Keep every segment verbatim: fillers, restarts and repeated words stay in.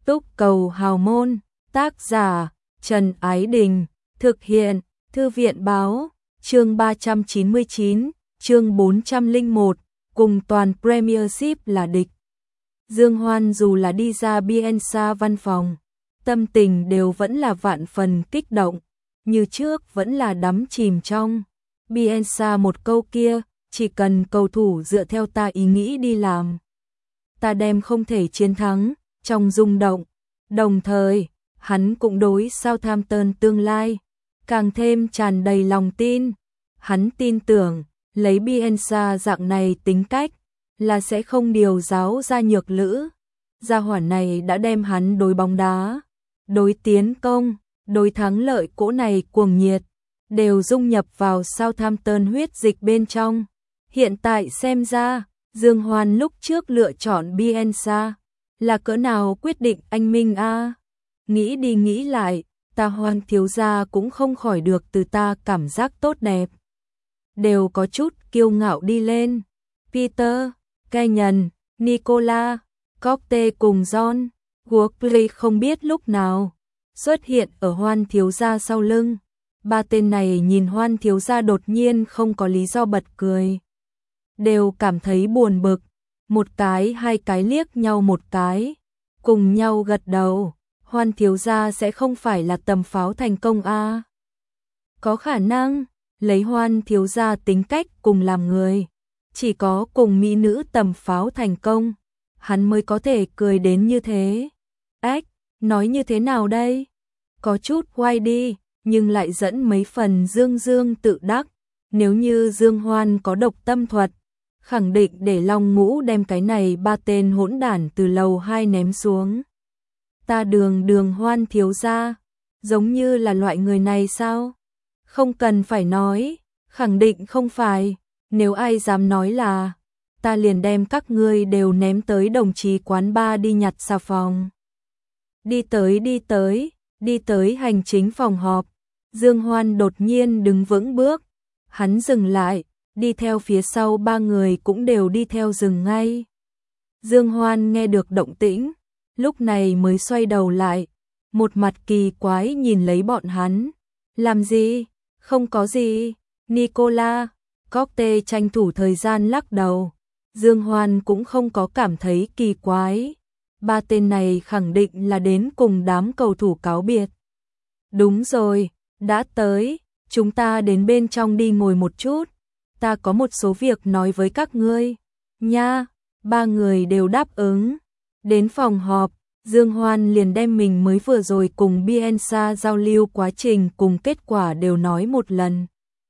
Túc cầu hào môn, tác giả Trần Ái Đình, thực hiện Thư viện Báo, chương ba trăm chín mươi chín, chương bốn trăm lẻ một, cùng toàn Premiership là địch. Dương Hoan dù là đi ra Bielsa văn phòng, tâm tình đều vẫn là vạn phần kích động, như trước vẫn là đắm chìm trong Bielsa một câu kia, chỉ cần cầu thủ dựa theo ta ý nghĩ đi làm, ta đem không thể chiến thắng, trong rung động. Đồng thời, hắn cũng đối Southampton tương lai càng thêm tràn đầy lòng tin. Hắn tin tưởng, lấy Bielsa dạng này tính cách, là sẽ không điều giáo ra nhược lữ. Gia hỏa này đã đem hắn đối bóng đá, đối tiến công, đối thắng lợi cỗ này cuồng nhiệt, đều dung nhập vào Southampton huyết dịch bên trong. Hiện tại xem ra, Dương Hoan lúc trước lựa chọn Bielsa là cỡ nào quyết định anh minh a. À. Nghĩ đi nghĩ lại, ta Hoan thiếu gia cũng không khỏi được từ ta cảm giác tốt đẹp. Đều có chút kiêu ngạo đi lên. Peter, Kenyon, Nicola, Cockte cùng John Workley không biết lúc nào xuất hiện ở Hoan thiếu gia sau lưng. Ba tên này nhìn Hoan thiếu gia đột nhiên không có lý do bật cười, đều cảm thấy buồn bực, một cái hai cái liếc nhau một cái, cùng nhau gật đầu. Hoan thiếu gia sẽ không phải là tầm pháo thành công a? À? Có khả năng, lấy Hoan thiếu gia tính cách cùng làm người, chỉ có cùng mỹ nữ tầm pháo thành công, hắn mới có thể cười đến như thế. Ếch, nói như thế nào đây? Có chút quay đi, nhưng lại dẫn mấy phần dương dương tự đắc. Nếu như Dương Hoan có độc tâm thuật, khẳng định để Long Ngũ đem cái này ba tên hỗn đản từ lầu hai ném xuống. Ta đường đường Hoan thiếu gia, giống như là loại người này sao? Không cần phải nói, khẳng định không phải. Nếu ai dám nói là, ta liền đem các ngươi đều ném tới đồng chí quán bar đi nhặt xà phòng. Đi tới đi tới, đi tới hành chính phòng họp. Dương Hoan đột nhiên đứng vững bước, hắn dừng lại, đi theo phía sau ba người cũng đều đi theo dừng ngay. Dương Hoan nghe được động tĩnh, lúc này mới xoay đầu lại, một mặt kỳ quái nhìn lấy bọn hắn. Làm gì? Không có gì. Nicola, Cockte tranh thủ thời gian lắc đầu. Dương Hoan cũng không có cảm thấy kỳ quái. Ba tên này khẳng định là đến cùng đám cầu thủ cáo biệt. Đúng rồi, đã tới, chúng ta đến bên trong đi ngồi một chút. Ta có một số việc nói với các ngươi. Nha, ba người đều đáp ứng. Đến phòng họp, Dương Hoan liền đem mình mới vừa rồi cùng Bielsa giao lưu quá trình cùng kết quả đều nói một lần.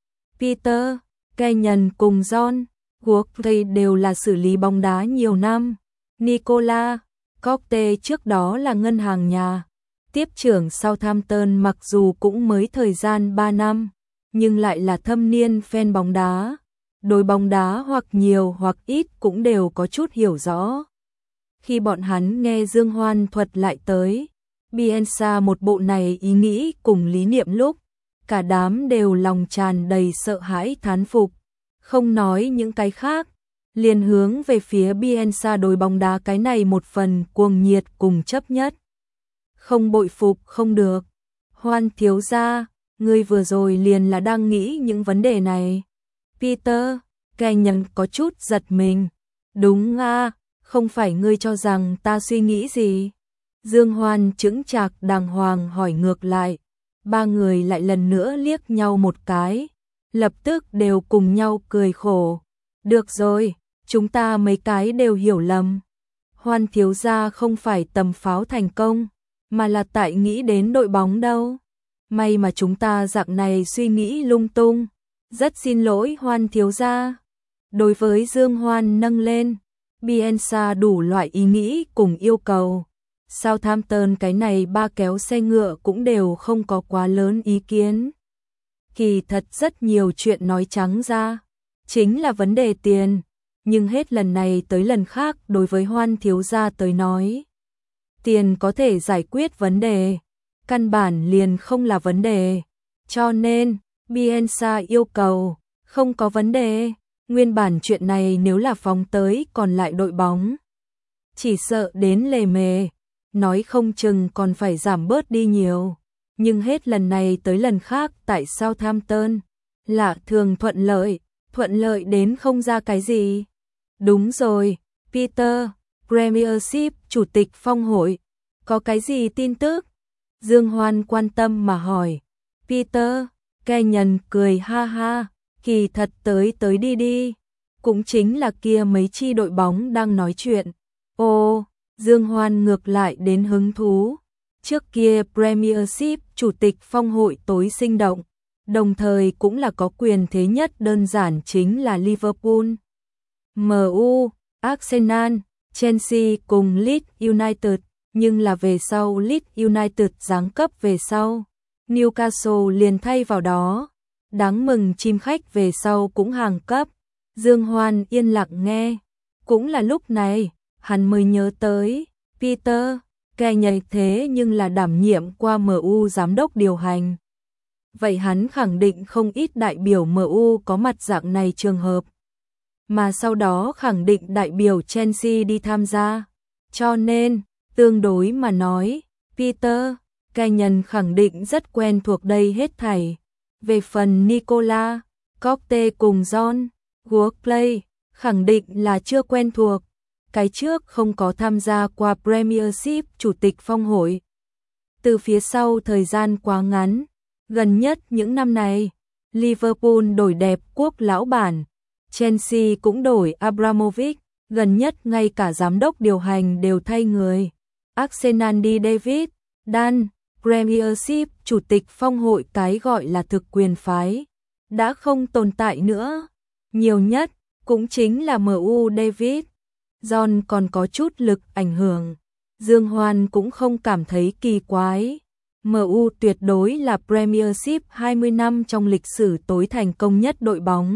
Peter, Kenyon cùng John Workley đều là xử lý bóng đá nhiều năm. Nicola, Cockte trước đó là ngân hàng nhà. Tiếp trưởng Southampton mặc dù cũng mới thời gian ba năm, nhưng lại là thâm niên fan bóng đá. Đối bóng đá hoặc nhiều hoặc ít cũng đều có chút hiểu rõ. Khi bọn hắn nghe Dương Hoan thuật lại tới Bielsa một bộ này ý nghĩ cùng lý niệm lúc, cả đám đều lòng tràn đầy sợ hãi thán phục. Không nói những cái khác, liền hướng về phía Bielsa đối bóng đá cái này một phần cuồng nhiệt cùng chấp nhất. Không bội phục không được. Hoan thiếu gia, ngươi vừa rồi liền là đang nghĩ những vấn đề này. Peter, Kenyon có chút giật mình. Đúng a, à, không phải ngươi cho rằng ta suy nghĩ gì? Dương Hoan chững chạc đàng hoàng hỏi ngược lại. Ba người lại lần nữa liếc nhau một cái, lập tức đều cùng nhau cười khổ. Được rồi, chúng ta mấy cái đều hiểu lầm. Hoan thiếu gia không phải tầm pháo thành công, mà là tại nghĩ đến đội bóng đâu. May mà chúng ta dạng này suy nghĩ lung tung. Rất xin lỗi Hoan thiếu gia. Đối với Dương Hoan nâng lên Bielsa đủ loại ý nghĩ cùng yêu cầu, Southampton cái này ba kéo xe ngựa cũng đều không có quá lớn ý kiến. Kỳ thật rất nhiều chuyện nói trắng ra, chính là vấn đề tiền, nhưng hết lần này tới lần khác đối với Hoan thiếu gia tới nói, tiền có thể giải quyết vấn đề, căn bản liền không là vấn đề. Cho nên, Bielsa yêu cầu, không có vấn đề. Nguyên bản chuyện này nếu là phóng tới còn lại đội bóng, chỉ sợ đến lề mề. nói không chừng còn phải giảm bớt đi nhiều. Nhưng hết lần này tới lần khác tại Southampton, lạ thường thuận lợi, thuận lợi đến không ra cái gì. Đúng rồi, Peter, Premiership chủ tịch phong hội, có cái gì tin tức? Dương Hoan quan tâm mà hỏi. Peter, Kenyon cười ha ha, kỳ thật tới tới đi đi, cũng chính là kia mấy chi đội bóng đang nói chuyện. Ô, Dương Hoan ngược lại đến hứng thú. Trước kia Premiership chủ tịch phong hội tối sinh động, đồng thời cũng là có quyền thế nhất đơn giản chính là Liverpool, em u, Arsenal, Chelsea cùng Leeds United, nhưng là về sau Leeds United giáng cấp về sau, Newcastle liền thay vào đó. Đáng mừng chim khách về sau cũng hàng cấp. Dương Hoan yên lặng nghe. Cũng là lúc này, hắn mới nhớ tới, Peter, kẻ nhảy thế nhưng là đảm nhiệm qua em u giám đốc điều hành. Vậy hắn khẳng định không ít đại biểu em u có mặt dạng này trường hợp. Mà sau đó khẳng định đại biểu Chelsea đi tham gia. Cho nên, tương đối mà nói, Peter, Kenyon khẳng định rất quen thuộc đây hết thảy. Về phần Nicola, Cote cùng John, Workplay, khẳng định là chưa quen thuộc. Cái trước không có tham gia qua Premiership chủ tịch phong hội. Từ phía sau thời gian quá ngắn, gần nhất những năm này, Liverpool đổi đẹp quốc lão bản, Chelsea cũng đổi Abramovich, gần nhất ngay cả giám đốc điều hành đều thay người. Arsenal đi David, Dan, Premiership chủ tịch phong hội cái gọi là thực quyền phái, đã không tồn tại nữa. Nhiều nhất, cũng chính là em u David. John còn có chút lực ảnh hưởng. Dương Hoan cũng không cảm thấy kỳ quái. em u tuyệt đối là Premiership hai mươi năm trong lịch sử tối thành công nhất đội bóng.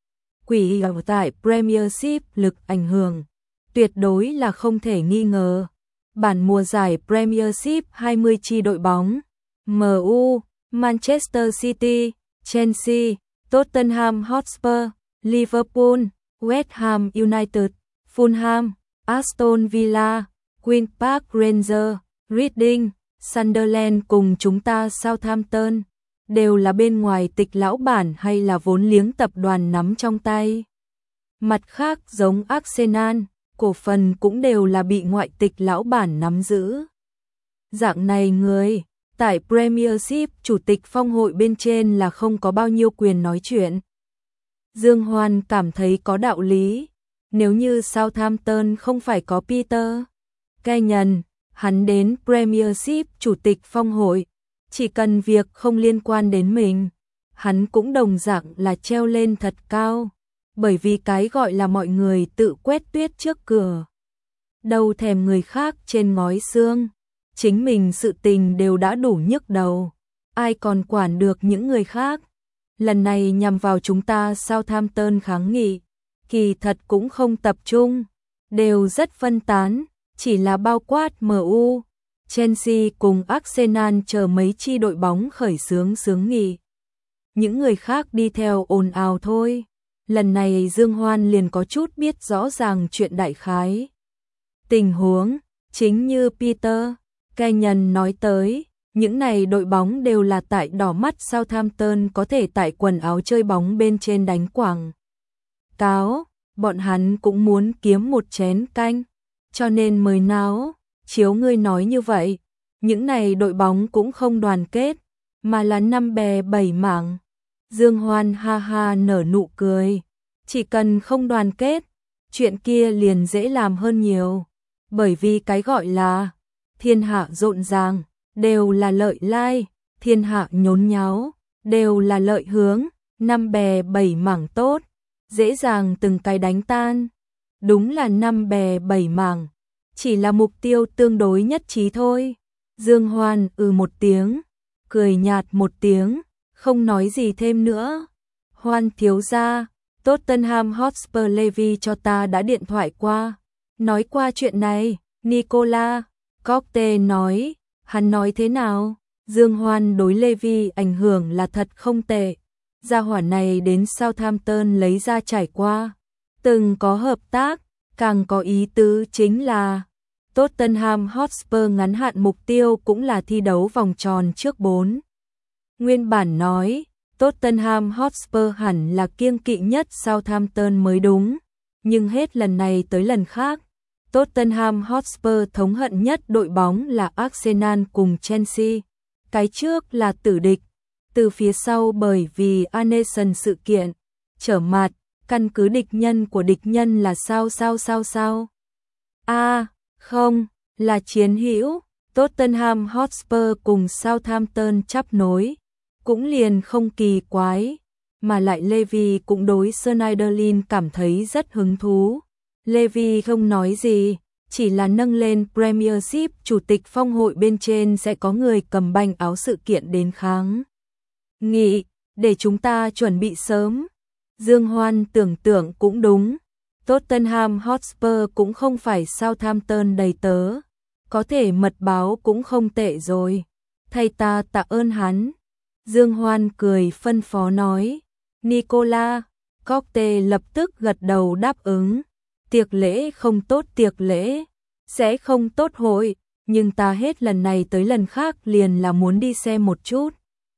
Quỷ ở tại Premiership lực ảnh hưởng, tuyệt đối là không thể nghi ngờ. Bản mùa giải Premiership hai mươi chi đội bóng, em u, Manchester City, Chelsea, Tottenham Hotspur, Liverpool, West Ham United, Fulham, Aston Villa, Queen Park Rangers, Reading, Sunderland cùng chúng ta Southampton, đều là bên ngoài tịch lão bản hay là vốn liếng tập đoàn nắm trong tay. Mặt khác giống Arsenal, cổ phần cũng đều là bị ngoại tịch lão bản nắm giữ. Dạng này người, tại Premiership chủ tịch phong hội bên trên là không có bao nhiêu quyền nói chuyện. Dương Hoan cảm thấy có đạo lý. Nếu như Southampton không phải có Peter Kenyon, hắn đến Premiership chủ tịch phong hội, chỉ cần việc không liên quan đến mình, hắn cũng đồng dạng là treo lên thật cao, bởi vì cái gọi là mọi người tự quét tuyết trước cửa. Đâu thèm người khác trên ngói xương, chính mình sự tình đều đã đủ nhức đầu, ai còn quản được những người khác. Lần này nhằm vào chúng ta Southampton kháng nghị, kỳ thật cũng không tập trung, đều rất phân tán, chỉ là bao quát em u, Chelsea cùng Arsenal chờ mấy chi đội bóng khởi xướng xướng nghị. Những người khác đi theo ồn ào thôi. Lần này Dương Hoan liền có chút biết rõ ràng chuyện đại khái. Tình huống, chính như Peter Kenyon nói tới, những này đội bóng đều là tại đỏ mắt Southampton có thể tại quần áo chơi bóng bên trên đánh quảng cáo, bọn hắn cũng muốn kiếm một chén canh, cho nên mới náo. Chiếu ngươi nói như vậy, những này đội bóng cũng không đoàn kết, mà là năm bè bảy mảng. Dương Hoan ha ha nở nụ cười, chỉ cần không đoàn kết, chuyện kia liền dễ làm hơn nhiều, bởi vì cái gọi là thiên hạ rộn ràng, đều là lợi lai, thiên hạ nhốn nháo, đều là lợi hướng, năm bè bảy mảng tốt, dễ dàng từng cái đánh tan. Đúng là năm bè bảy mảng, chỉ là mục tiêu tương đối nhất trí thôi. Dương Hoan ừ một tiếng, cười nhạt một tiếng, không nói gì thêm nữa. Hoan thiếu gia, Tottenham Hotspur Levy cho ta đã điện thoại qua, nói qua chuyện này. Nicola Cote nói, hắn nói thế nào? Dương Hoan đối Levy ảnh hưởng là thật không tệ. Gia hỏa này đến Southampton lấy ra trải qua, từng có hợp tác, càng có ý tứ chính là Tottenham Hotspur ngắn hạn mục tiêu cũng là thi đấu vòng tròn trước bốn. Nguyên bản nói, Tottenham Hotspur hẳn là kiêng kỵ nhất Southampton mới đúng, nhưng hết lần này tới lần khác, Tottenham Hotspur thống hận nhất đội bóng là Arsenal cùng Chelsea. Cái trước là tử địch, từ phía sau bởi vì Anation sự kiện, trở mặt, căn cứ địch nhân của địch nhân là sao sao sao sao. A, à, không, là chiến hữu, Tottenham Hotspur cùng Southampton chắp nối, cũng liền không kỳ quái, mà lại Levy cũng đối Schneiderlin cảm thấy rất hứng thú. Levy không nói gì, chỉ là nâng lên Premiership chủ tịch phong hội bên trên sẽ có người cầm banh áo sự kiện đến kháng nghị, để chúng ta chuẩn bị sớm. Dương Hoan tưởng tượng cũng đúng, Tottenham Hotspur cũng không phải Southampton đầy tớ, có thể mật báo cũng không tệ rồi, thay ta tạ ơn hắn. Dương Hoan cười phân phó nói, Nicola, Cockte lập tức gật đầu đáp ứng, tiệc lễ không tốt tiệc lễ, sẽ không tốt hội, nhưng ta hết lần này tới lần khác liền là muốn đi xem một chút.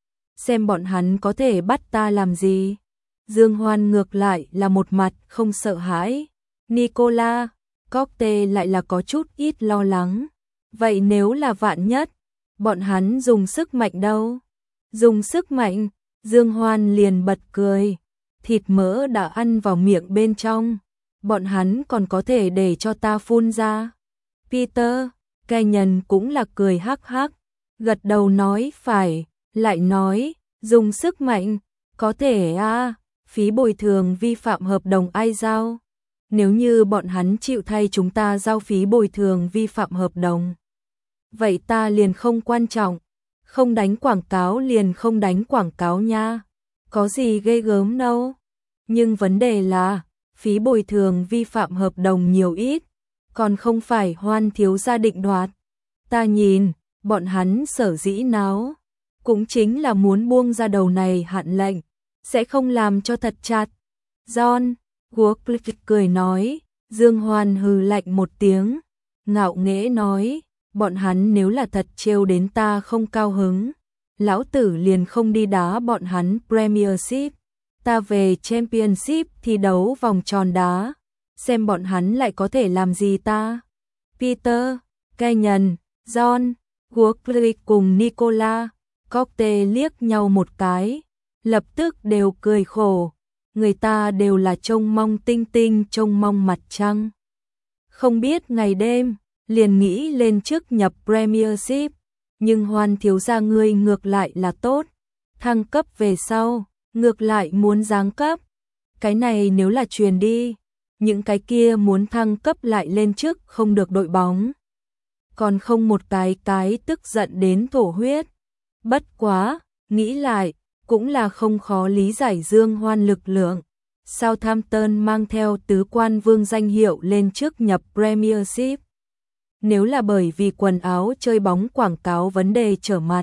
Xem bọn hắn có thể bắt ta làm gì. Dương Hoan ngược lại là một mặt không sợ hãi. Nicola, Cockte lại là có chút ít lo lắng. Vậy nếu là vạn nhất, bọn hắn dùng sức mạnh đâu? Dùng sức mạnh, Dương Hoan liền bật cười. Thịt mỡ đã ăn vào miệng bên trong, bọn hắn còn có thể để cho ta phun ra. Peter, Kenyon cũng là cười hắc hắc, gật đầu nói phải, lại nói, dùng sức mạnh, có thể à, phí bồi thường vi phạm hợp đồng ai giao? Nếu như bọn hắn chịu thay chúng ta giao phí bồi thường vi phạm hợp đồng, vậy ta liền không quan trọng, không đánh quảng cáo liền không đánh quảng cáo nha, có gì ghê gớm đâu. Nhưng vấn đề là, phí bồi thường vi phạm hợp đồng nhiều ít, còn không phải Hoan thiếu gia định đoạt. Ta nhìn, bọn hắn sở dĩ náo, cũng chính là muốn buông ra đầu này hạn lệnh, sẽ không làm cho thật chặt. John, Woodcliff cười nói, Dương Hoan hừ lạnh một tiếng, ngạo nghễ nói, bọn hắn nếu là thật trêu đến ta không cao hứng, lão tử liền không đi đá bọn hắn Premiership, ta về Championship thi đấu vòng tròn đá, xem bọn hắn lại có thể làm gì ta. Peter, Kenyon, John, Woodcliff cùng Nicola, Cockte liếc nhau một cái, lập tức đều cười khổ, người ta đều là trông mong tinh tinh trông mong mặt trăng. Không biết ngày đêm, liền nghĩ lên trước nhập Premiership, nhưng Hoan thiếu gia ngươi ngược lại là tốt, thăng cấp về sau, ngược lại muốn giáng cấp. Cái này nếu là truyền đi, những cái kia muốn thăng cấp lại lên trước không được đội bóng. Còn không một cái cái tức giận đến thổ huyết. Bất quá, nghĩ lại, cũng là không khó lý giải Dương Hoan lực lượng. Southampton mang theo tứ quan vương danh hiệu lên trước nhập Premiership. Nếu là bởi vì quần áo chơi bóng quảng cáo vấn đề trở mặt,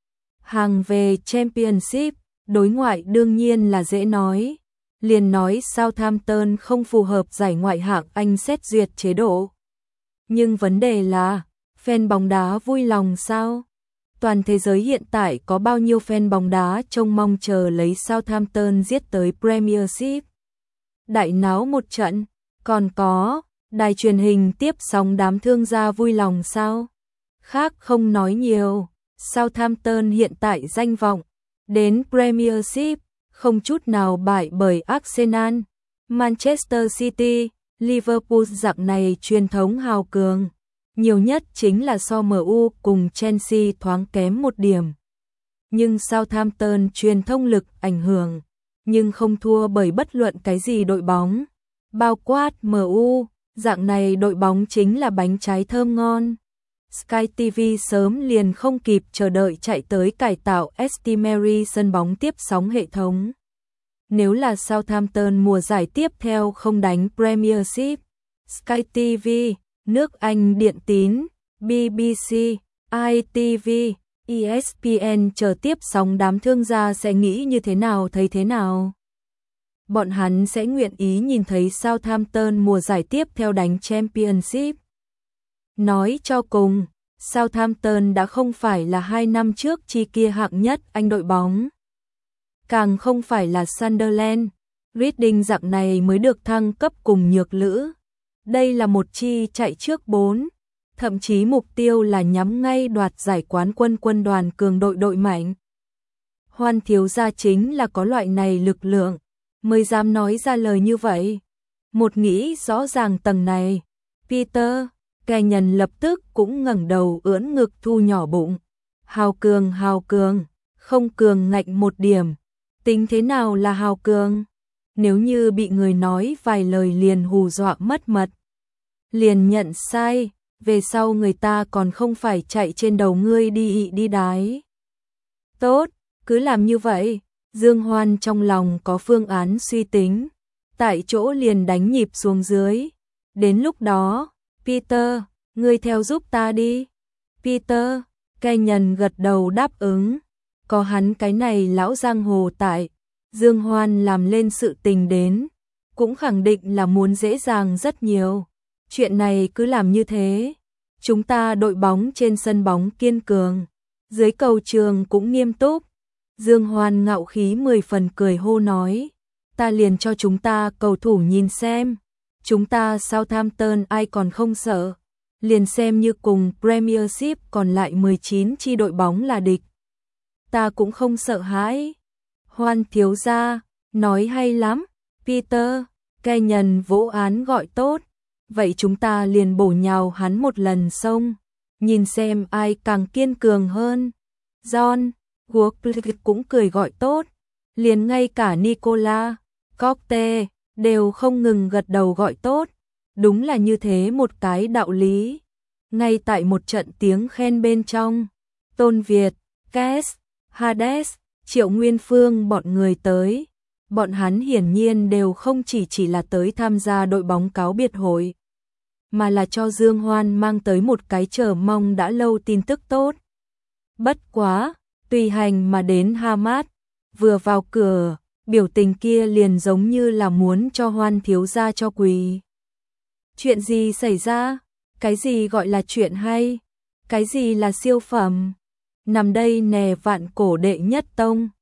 hàng về Championship, đối ngoại đương nhiên là dễ nói. Liền nói Southampton không phù hợp giải ngoại hạng Anh xét duyệt chế độ. Nhưng vấn đề là, fan bóng đá vui lòng sao? Toàn thế giới hiện tại có bao nhiêu fan bóng đá trông mong chờ lấy Southampton giết tới Premiership. Đại náo một trận, còn có, đài truyền hình tiếp sóng đám thương gia vui lòng sao? Khác không nói nhiều, Southampton hiện tại danh vọng, đến Premiership, không chút nào bại bởi Arsenal, Manchester City, Liverpool dạng này truyền thống hào cường. Nhiều nhất chính là so em u cùng Chelsea thoáng kém một điểm. Nhưng Southampton truyền thông lực ảnh hưởng, nhưng không thua bởi bất luận cái gì đội bóng. Bao quát em u, dạng này đội bóng chính là bánh trái thơm ngon. Sky ti vi sớm liền không kịp chờ đợi chạy tới cải tạo St Mary sân bóng tiếp sóng hệ thống. Nếu là Southampton mùa giải tiếp theo không đánh Premiership, Sky ti vi, nước Anh Điện Tín, bê bê xê, i tê vê, e ét pê en chờ tiếp sóng đám thương gia sẽ nghĩ như thế nào thấy thế nào? Bọn hắn sẽ nguyện ý nhìn thấy Southampton mùa giải tiếp theo đánh Championship. Nói cho cùng, Southampton đã không phải là hai năm trước chi kia hạng nhất Anh đội bóng. Càng không phải là Sunderland, Reading dạng này mới được thăng cấp cùng nhược lữ. Đây là một chi chạy trước bốn, thậm chí mục tiêu là nhắm ngay đoạt giải quán quân quân đoàn cường đội đội mạnh. Hoan thiếu gia chính là có loại này lực lượng, mới dám nói ra lời như vậy. Một nghĩ rõ ràng tầng này, Peter, kẻ nhân lập tức cũng ngẩng đầu ưỡn ngực thu nhỏ bụng. Hào cường hào cường, không cường ngạnh một điểm. Tính thế nào là hào cường? Nếu như bị người nói vài lời liền hù dọa mất mật, liền nhận sai, về sau người ta còn không phải chạy trên đầu ngươi đi ị đi đái. Tốt, cứ làm như vậy. Dương Hoan trong lòng có phương án suy tính, tại chỗ liền đánh nhịp xuống dưới. Đến lúc đó, Peter, ngươi theo giúp ta đi. Peter, cây nhân gật đầu đáp ứng. Có hắn cái này lão giang hồ tại, Dương Hoan làm lên sự tình đến, cũng khẳng định là muốn dễ dàng rất nhiều. Chuyện này cứ làm như thế. Chúng ta đội bóng trên sân bóng kiên cường, dưới cầu trường cũng nghiêm túc. Dương Hoan ngạo khí mười phần cười hô nói, ta liền cho chúng ta cầu thủ nhìn xem, chúng ta Southampton ai còn không sợ, liền xem như cùng Premiership còn lại mười chín chi đội bóng là địch, ta cũng không sợ hãi. Hoan thiếu gia, nói hay lắm. Peter, cây nhân vỗ án gọi tốt, vậy chúng ta liền bổ nhào hắn một lần xong, nhìn xem ai càng kiên cường hơn. John Work cũng cười gọi tốt, liền ngay cả Nicola, Cockte đều không ngừng gật đầu gọi tốt. Đúng là như thế một cái đạo lý. Ngay tại một trận tiếng khen bên trong, Tôn Việt, Kes, Hades, Triệu Nguyên Phương bọn người tới. Bọn hắn hiển nhiên đều không chỉ chỉ là tới tham gia đội bóng cáo biệt hội, mà là cho Dương Hoan mang tới một cái chờ mong đã lâu tin tức tốt. Bất quá, tùy hành mà đến Hamad, vừa vào cửa, biểu tình kia liền giống như là muốn cho Hoan thiếu gia cho quỳ. Chuyện gì xảy ra? Cái gì gọi là chuyện hay? Cái gì là siêu phẩm? Nằm đây nè vạn cổ đệ nhất tông.